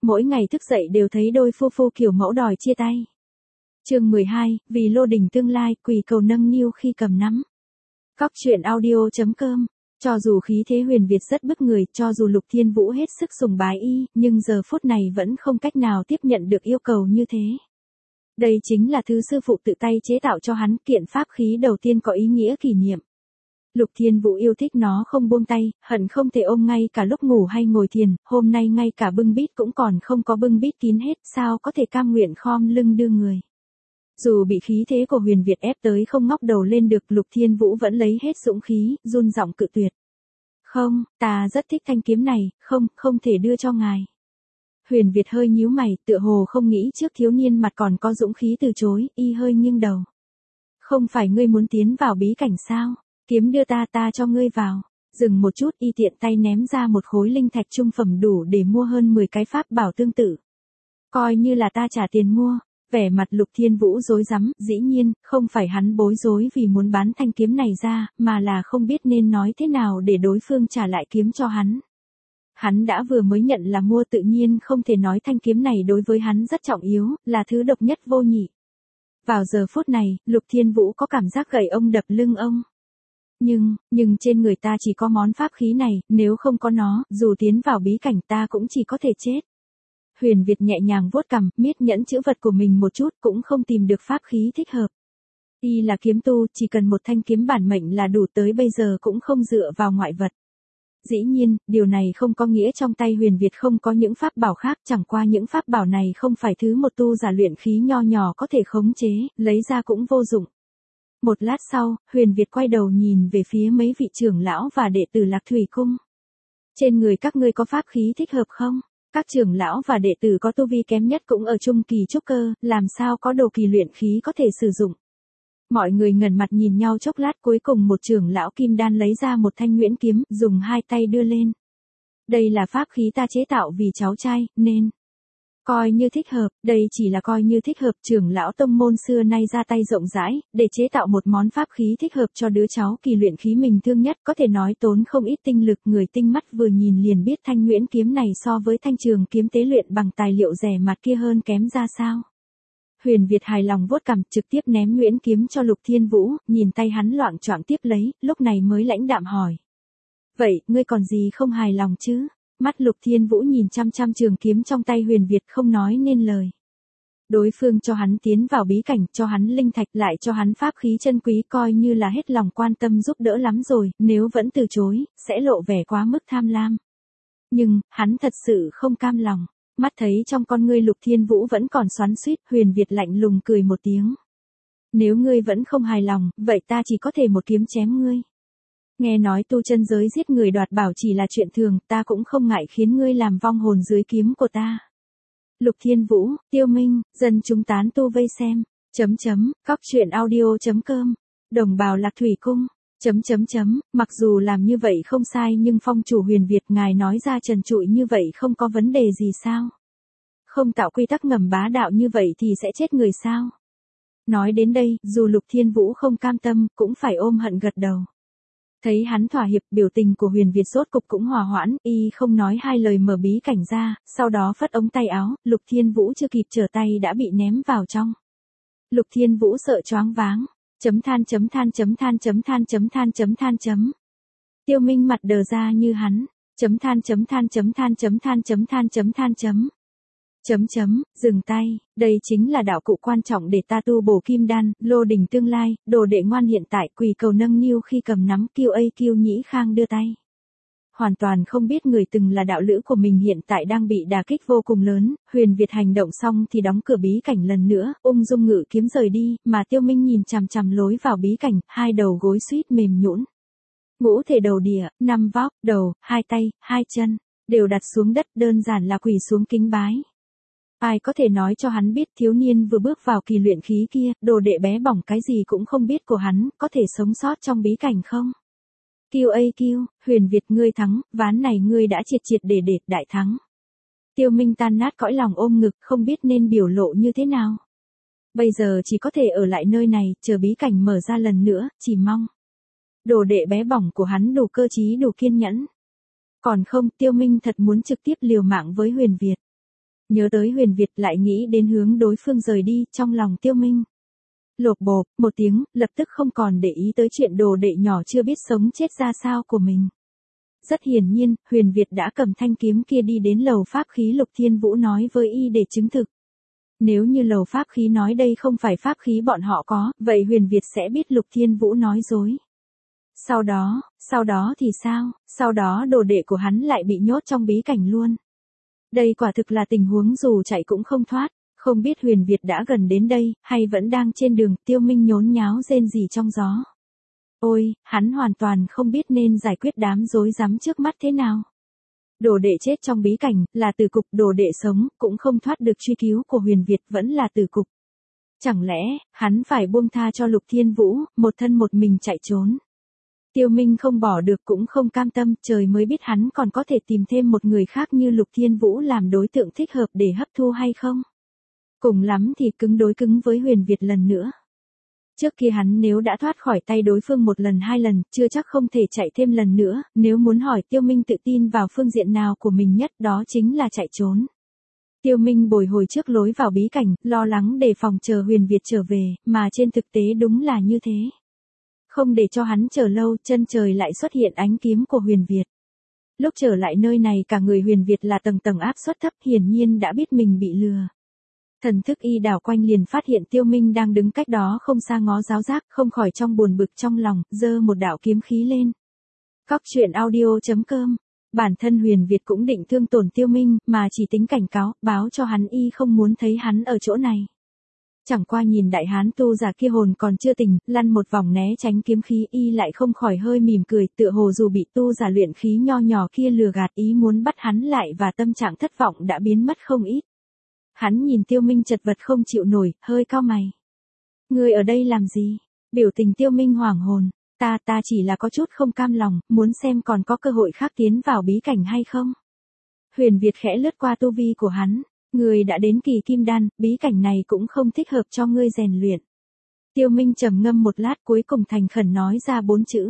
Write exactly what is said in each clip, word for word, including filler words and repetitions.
Mỗi ngày thức dậy đều thấy đôi phu phu kiểu mẫu đòi chia tay. Chương mười hai, vì Lô Đình tương lai, quỳ cầu nâng niu khi cầm nắm. Cóc truyện audio chấm com. Cho dù khí thế Huyền Việt rất bức người, cho dù Lục Thiên Vũ hết sức sùng bái y, nhưng giờ phút này vẫn không cách nào tiếp nhận được yêu cầu như thế. Đây chính là thứ sư phụ tự tay chế tạo cho hắn, kiện pháp khí đầu tiên có ý nghĩa kỷ niệm. Lục Thiên Vũ yêu thích nó không buông tay, hận không thể ôm ngay cả lúc ngủ hay ngồi thiền, hôm nay ngay cả bưng bít cũng còn không có bưng bít kín hết, sao có thể cam nguyện khom lưng đưa người. Dù bị khí thế của Huyền Việt ép tới không ngóc đầu lên được, Lục Thiên Vũ vẫn lấy hết dũng khí, run giọng cự tuyệt. Không, ta rất thích thanh kiếm này, không, không thể đưa cho ngài. Huyền Việt hơi nhíu mày, tựa hồ không nghĩ trước thiếu niên mặt còn có dũng khí từ chối, y hơi nghiêng đầu. Không phải ngươi muốn tiến vào bí cảnh sao? Kiếm đưa ta ta cho ngươi vào. Dừng một chút, y tiện tay ném ra một khối linh thạch trung phẩm đủ để mua hơn mười cái pháp bảo tương tự. Coi như là ta trả tiền mua. Vẻ mặt Lục Thiên Vũ rối rắm, dĩ nhiên, không phải hắn bối rối vì muốn bán thanh kiếm này ra, mà là không biết nên nói thế nào để đối phương trả lại kiếm cho hắn. Hắn đã vừa mới nhận là mua, tự nhiên không thể nói thanh kiếm này đối với hắn rất trọng yếu, là thứ độc nhất vô nhị. Vào giờ phút này, Lục Thiên Vũ có cảm giác gậy ông đập lưng ông. Nhưng, nhưng trên người ta chỉ có món pháp khí này, nếu không có nó, dù tiến vào bí cảnh ta cũng chỉ có thể chết. Huyền Việt nhẹ nhàng vuốt cằm, miết nhẫn chữ vật của mình một chút, cũng không tìm được pháp khí thích hợp. Y là kiếm tu, chỉ cần một thanh kiếm bản mệnh là đủ, tới bây giờ cũng không dựa vào ngoại vật. Dĩ nhiên, điều này không có nghĩa trong tay Huyền Việt không có những pháp bảo khác, chẳng qua những pháp bảo này không phải thứ một tu giả luyện khí nho nhỏ có thể khống chế, lấy ra cũng vô dụng. Một lát sau, Huyền Việt quay đầu nhìn về phía mấy vị trưởng lão và đệ tử Lạc Thủy Cung. Trên người các ngươi có pháp khí thích hợp không? Các trưởng lão và đệ tử có tu vi kém nhất cũng ở trung kỳ trúc cơ, làm sao có đồ kỳ luyện khí có thể sử dụng. Mọi người ngẩn mặt nhìn nhau chốc lát, cuối cùng một trưởng lão kim đan lấy ra một thanh nhuyễn kiếm, dùng hai tay đưa lên. Đây là pháp khí ta chế tạo vì cháu trai, nên coi như thích hợp, đây chỉ là coi như thích hợp. Trưởng lão tông môn xưa nay ra tay rộng rãi, để chế tạo một món pháp khí thích hợp cho đứa cháu kỳ luyện khí mình thương nhất, có thể nói tốn không ít tinh lực. Người tinh mắt vừa nhìn liền biết thanh nhuyễn kiếm này so với thanh trường kiếm tế luyện bằng tài liệu rẻ mạt kia hơn kém ra sao. Huyền Việt hài lòng vuốt cằm, trực tiếp ném nhuyễn kiếm cho Lục Thiên Vũ, nhìn tay hắn loạng choạng tiếp lấy, lúc này mới lãnh đạm hỏi. Vậy, ngươi còn gì không hài lòng chứ? Mắt Lục Thiên Vũ nhìn chăm chăm trường kiếm trong tay Huyền Việt, không nói nên lời. Đối phương cho hắn tiến vào bí cảnh, cho hắn linh thạch, lại cho hắn pháp khí chân quý, coi như là hết lòng quan tâm giúp đỡ lắm rồi, nếu vẫn từ chối, sẽ lộ vẻ quá mức tham lam. Nhưng, hắn thật sự không cam lòng. Mắt thấy trong con ngươi Lục Thiên Vũ vẫn còn xoắn xuýt, Huyền Việt lạnh lùng cười một tiếng. Nếu ngươi vẫn không hài lòng, vậy ta chỉ có thể một kiếm chém ngươi. Nghe nói tu chân giới giết người đoạt bảo chỉ là chuyện thường, ta cũng không ngại khiến ngươi làm vong hồn dưới kiếm của ta. Lục Thiên Vũ, Tiêu Minh, dân chúng tán tu vây xem, chấm chấm, cóc truyện audio chấm com, đồng bào Lạc Thủy Cung, chấm chấm chấm, mặc dù làm như vậy không sai nhưng phong chủ Huyền Việt ngài nói ra trần trụi như vậy không có vấn đề gì sao? Không tạo quy tắc ngầm bá đạo như vậy thì sẽ chết người sao? Nói đến đây, dù Lục Thiên Vũ không cam tâm, cũng phải ôm hận gật đầu. Thấy hắn thỏa hiệp, biểu tình của Huyền Việt rốt cục cũng hòa hoãn, y không nói hai lời mở bí cảnh ra, sau đó phất ống tay áo, Lục Thiên Vũ chưa kịp trở tay đã bị ném vào trong. Lục Thiên Vũ sợ choáng váng, chấm than chấm than chấm than chấm than chấm than chấm than chấm. Tiêu Minh mặt đờ ra như hắn, chấm than chấm than chấm than chấm than chấm than chấm than chấm. Chấm chấm, dừng tay, đây chính là đạo cụ quan trọng để ta tu bổ kim đan, Lô Đình tương lai, đồ đệ ngoan hiện tại, quỳ cầu nâng niu khi cầm nắm, kiêu ây kiêu nhĩ khang đưa tay. Hoàn toàn không biết người từng là đạo lữ của mình hiện tại đang bị đả kích vô cùng lớn, Huyền Việt hành động xong thì đóng cửa bí cảnh lần nữa, ung dung ngự kiếm rời đi, mà Tiêu Minh nhìn chằm chằm lối vào bí cảnh, hai đầu gối suýt mềm nhũn. Ngũ thể đầu địa, năm vóc, đầu, hai tay, hai chân, đều đặt xuống đất, đơn giản là quỳ xuống kính bái. Ai có thể nói cho hắn biết thiếu niên vừa bước vào kỳ luyện khí kia, đồ đệ bé bỏng cái gì cũng không biết của hắn, có thể sống sót trong bí cảnh không? Kiêu ây kiêu, Huyền Việt ngươi thắng, ván này ngươi đã triệt triệt để để đại thắng. Tiêu Minh tan nát cõi lòng ôm ngực, không biết nên biểu lộ như thế nào. Bây giờ chỉ có thể ở lại nơi này, chờ bí cảnh mở ra lần nữa, chỉ mong đồ đệ bé bỏng của hắn đủ cơ trí đủ kiên nhẫn. Còn không, Tiêu Minh thật muốn trực tiếp liều mạng với Huyền Việt. Nhớ tới Huyền Việt lại nghĩ đến hướng đối phương rời đi, trong lòng Tiêu Minh lộp bộp một tiếng, lập tức không còn để ý tới chuyện đồ đệ nhỏ chưa biết sống chết ra sao của mình. Rất hiển nhiên, Huyền Việt đã cầm thanh kiếm kia đi đến lầu pháp khí Lục Thiên Vũ nói với y để chứng thực. Nếu như lầu pháp khí nói đây không phải pháp khí bọn họ có, vậy Huyền Việt sẽ biết Lục Thiên Vũ nói dối. Sau đó, sau đó thì sao, sau đó đồ đệ của hắn lại bị nhốt trong bí cảnh luôn. Đây quả thực là tình huống dù chạy cũng không thoát, không biết Huyền Việt đã gần đến đây, hay vẫn đang trên đường. Tiêu Minh nhốn nháo rên rỉ trong gió. Ôi, hắn hoàn toàn không biết nên giải quyết đám rối rắm trước mắt thế nào. Đồ đệ chết trong bí cảnh, là tử cục, đồ đệ sống, cũng không thoát được truy cứu của Huyền Việt vẫn là tử cục. Chẳng lẽ, hắn phải buông tha cho Lục Thiên Vũ, một thân một mình chạy trốn. Tiêu Minh không bỏ được cũng không cam tâm, trời mới biết hắn còn có thể tìm thêm một người khác như Lục Thiên Vũ làm đối tượng thích hợp để hấp thu hay không. Cùng lắm thì cứng đối cứng với Huyền Việt lần nữa. Trước kia hắn nếu đã thoát khỏi tay đối phương một lần hai lần, chưa chắc không thể chạy thêm lần nữa, nếu muốn hỏi Tiêu Minh tự tin vào phương diện nào của mình nhất đó chính là chạy trốn. Tiêu Minh bồi hồi trước lối vào bí cảnh, lo lắng đề phòng chờ Huyền Việt trở về, mà trên thực tế đúng là như thế. Không để cho hắn chờ lâu, chân trời lại xuất hiện ánh kiếm của Huyền Việt. Lúc trở lại nơi này cả người Huyền Việt là tầng tầng áp suất thấp, hiển nhiên đã biết mình bị lừa. Thần thức y đảo quanh liền phát hiện Tiêu Minh đang đứng cách đó không xa ngó giáo giác, không khỏi trong buồn bực trong lòng, giơ một đạo kiếm khí lên. Cóc truyện audio chấm com. Bản thân Huyền Việt cũng định thương tổn Tiêu Minh, mà chỉ tính cảnh cáo, báo cho hắn y không muốn thấy hắn ở chỗ này. Chẳng qua nhìn đại hán tu giả kia hồn còn chưa tỉnh, lăn một vòng né tránh kiếm khí, y lại không khỏi hơi mỉm cười, tựa hồ dù bị tu giả luyện khí nho nhỏ kia lừa gạt, ý muốn bắt hắn lại và tâm trạng thất vọng đã biến mất không ít. Hắn nhìn Tiêu Minh chật vật không chịu nổi, hơi cau mày. Ngươi ở đây làm gì? Biểu tình Tiêu Minh hoảng hồn. Ta ta chỉ là có chút không cam lòng, muốn xem còn có cơ hội khác tiến vào bí cảnh hay không. Huyền Việt khẽ lướt qua tu vi của hắn. Ngươi đã đến kỳ kim đan, bí cảnh này cũng không thích hợp cho ngươi rèn luyện. Tiêu Minh trầm ngâm một lát cuối cùng thành khẩn nói ra bốn chữ.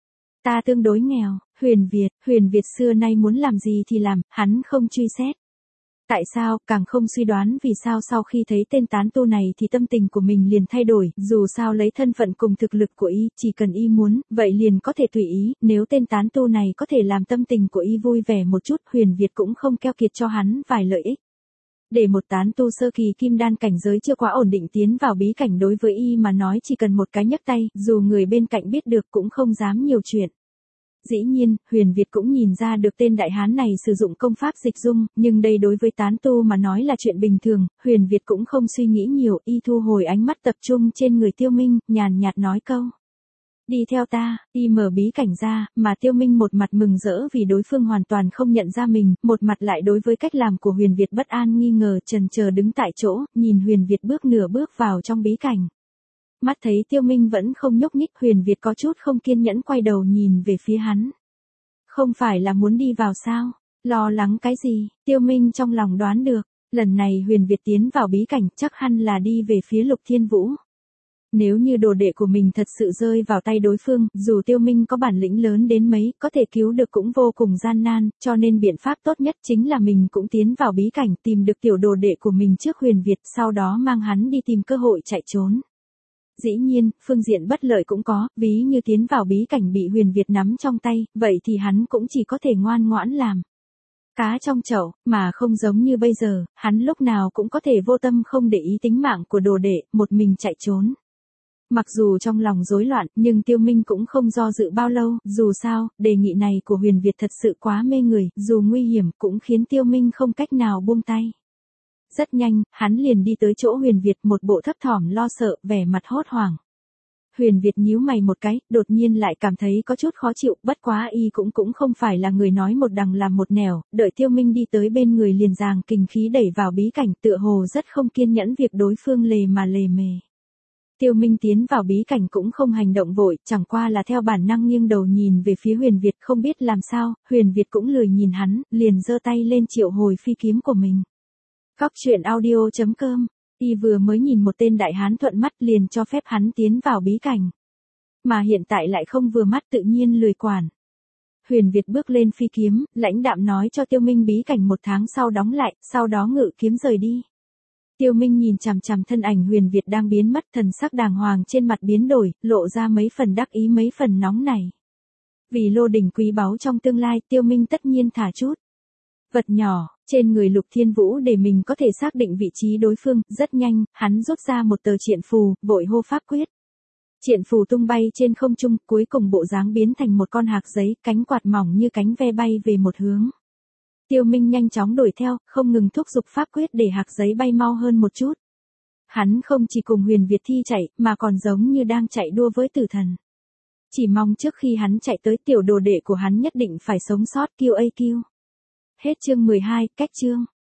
Ta tương đối nghèo. Huyền Việt, Huyền Việt xưa nay muốn làm gì thì làm, hắn không truy xét. Tại sao, càng không suy đoán vì sao sau khi thấy tên tán tu này thì tâm tình của mình liền thay đổi, dù sao lấy thân phận cùng thực lực của y, chỉ cần y muốn, vậy liền có thể tùy ý, nếu tên tán tu này có thể làm tâm tình của y vui vẻ một chút, Huyền Việt cũng không keo kiệt cho hắn vài lợi ích. Để một tán tu sơ kỳ kim đan cảnh giới chưa quá ổn định tiến vào bí cảnh đối với y mà nói chỉ cần một cái nhấc tay, dù người bên cạnh biết được cũng không dám nhiều chuyện. Dĩ nhiên, Huyền Việt cũng nhìn ra được tên đại hán này sử dụng công pháp dịch dung, nhưng đây đối với tán tu mà nói là chuyện bình thường, Huyền Việt cũng không suy nghĩ nhiều, y thu hồi ánh mắt tập trung trên người Tiêu Minh, nhàn nhạt nói câu. Đi theo ta, y mở bí cảnh ra, mà Tiêu Minh một mặt mừng rỡ vì đối phương hoàn toàn không nhận ra mình, một mặt lại đối với cách làm của Huyền Việt bất an nghi ngờ, chần chờ đứng tại chỗ, nhìn Huyền Việt bước nửa bước vào trong bí cảnh. Mắt thấy Tiêu Minh vẫn không nhúc nhích, Huyền Việt có chút không kiên nhẫn quay đầu nhìn về phía hắn. Không phải là muốn đi vào sao? Lo lắng cái gì? Tiêu Minh trong lòng đoán được, lần này Huyền Việt tiến vào bí cảnh chắc hẳn là đi về phía Lục Thiên Vũ. Nếu như đồ đệ của mình thật sự rơi vào tay đối phương, dù Tiêu Minh có bản lĩnh lớn đến mấy, có thể cứu được cũng vô cùng gian nan, cho nên biện pháp tốt nhất chính là mình cũng tiến vào bí cảnh, tìm được tiểu đồ đệ của mình trước Huyền Việt, sau đó mang hắn đi tìm cơ hội chạy trốn. Dĩ nhiên, phương diện bất lợi cũng có, ví như tiến vào bí cảnh bị Huyền Việt nắm trong tay, vậy thì hắn cũng chỉ có thể ngoan ngoãn làm cá trong chậu, mà không giống như bây giờ, hắn lúc nào cũng có thể vô tâm không để ý tính mạng của đồ đệ, một mình chạy trốn. Mặc dù trong lòng rối loạn, nhưng Tiêu Minh cũng không do dự bao lâu, dù sao, đề nghị này của Huyền Việt thật sự quá mê người, dù nguy hiểm cũng khiến Tiêu Minh không cách nào buông tay. Rất nhanh, hắn liền đi tới chỗ Huyền Việt, một bộ thấp thỏm lo sợ, vẻ mặt hốt hoảng. Huyền Việt nhíu mày một cái, đột nhiên lại cảm thấy có chút khó chịu, bất quá y cũng cũng không phải là người nói một đằng làm một nẻo, đợi Tiêu Minh đi tới bên người liền giằng kình khí đẩy vào bí cảnh, tựa hồ rất không kiên nhẫn việc đối phương lề mà lề mề. Tiêu Minh tiến vào bí cảnh cũng không hành động vội, chẳng qua là theo bản năng nghiêng đầu nhìn về phía Huyền Việt, không biết làm sao, Huyền Việt cũng lười nhìn hắn, liền giơ tay lên triệu hồi phi kiếm của mình. Cóc truyện audio chấm com. Y vừa mới nhìn một tên đại hán thuận mắt liền cho phép hắn tiến vào bí cảnh. Mà hiện tại lại không vừa mắt tự nhiên lười quản. Huyền Việt bước lên phi kiếm, lãnh đạm nói cho Tiêu Minh bí cảnh một tháng sau đóng lại, sau đó ngự kiếm rời đi. Tiêu Minh nhìn chằm chằm thân ảnh Huyền Việt đang biến mất, thần sắc đàng hoàng trên mặt biến đổi, lộ ra mấy phần đắc ý mấy phần nóng nảy. Vì lô đỉnh quý báu trong tương lai, Tiêu Minh tất nhiên thả chút vật nhỏ trên người Lục Thiên Vũ để mình có thể xác định vị trí đối phương. Rất nhanh, hắn rút ra một tờ triện phù, vội hô pháp quyết. Triện phù tung bay trên không trung, cuối cùng bộ dáng biến thành một con hạc giấy, cánh quạt mỏng như cánh ve bay về một hướng. Tiêu Minh nhanh chóng đuổi theo, không ngừng thúc giục pháp quyết để hạc giấy bay mau hơn một chút. Hắn không chỉ cùng Huyền Việt thi chạy, mà còn giống như đang chạy đua với tử thần. Chỉ mong trước khi hắn chạy tới tiểu đồ đệ của hắn nhất định phải sống sót. Q A Q. Hết chương mười hai, cách chương.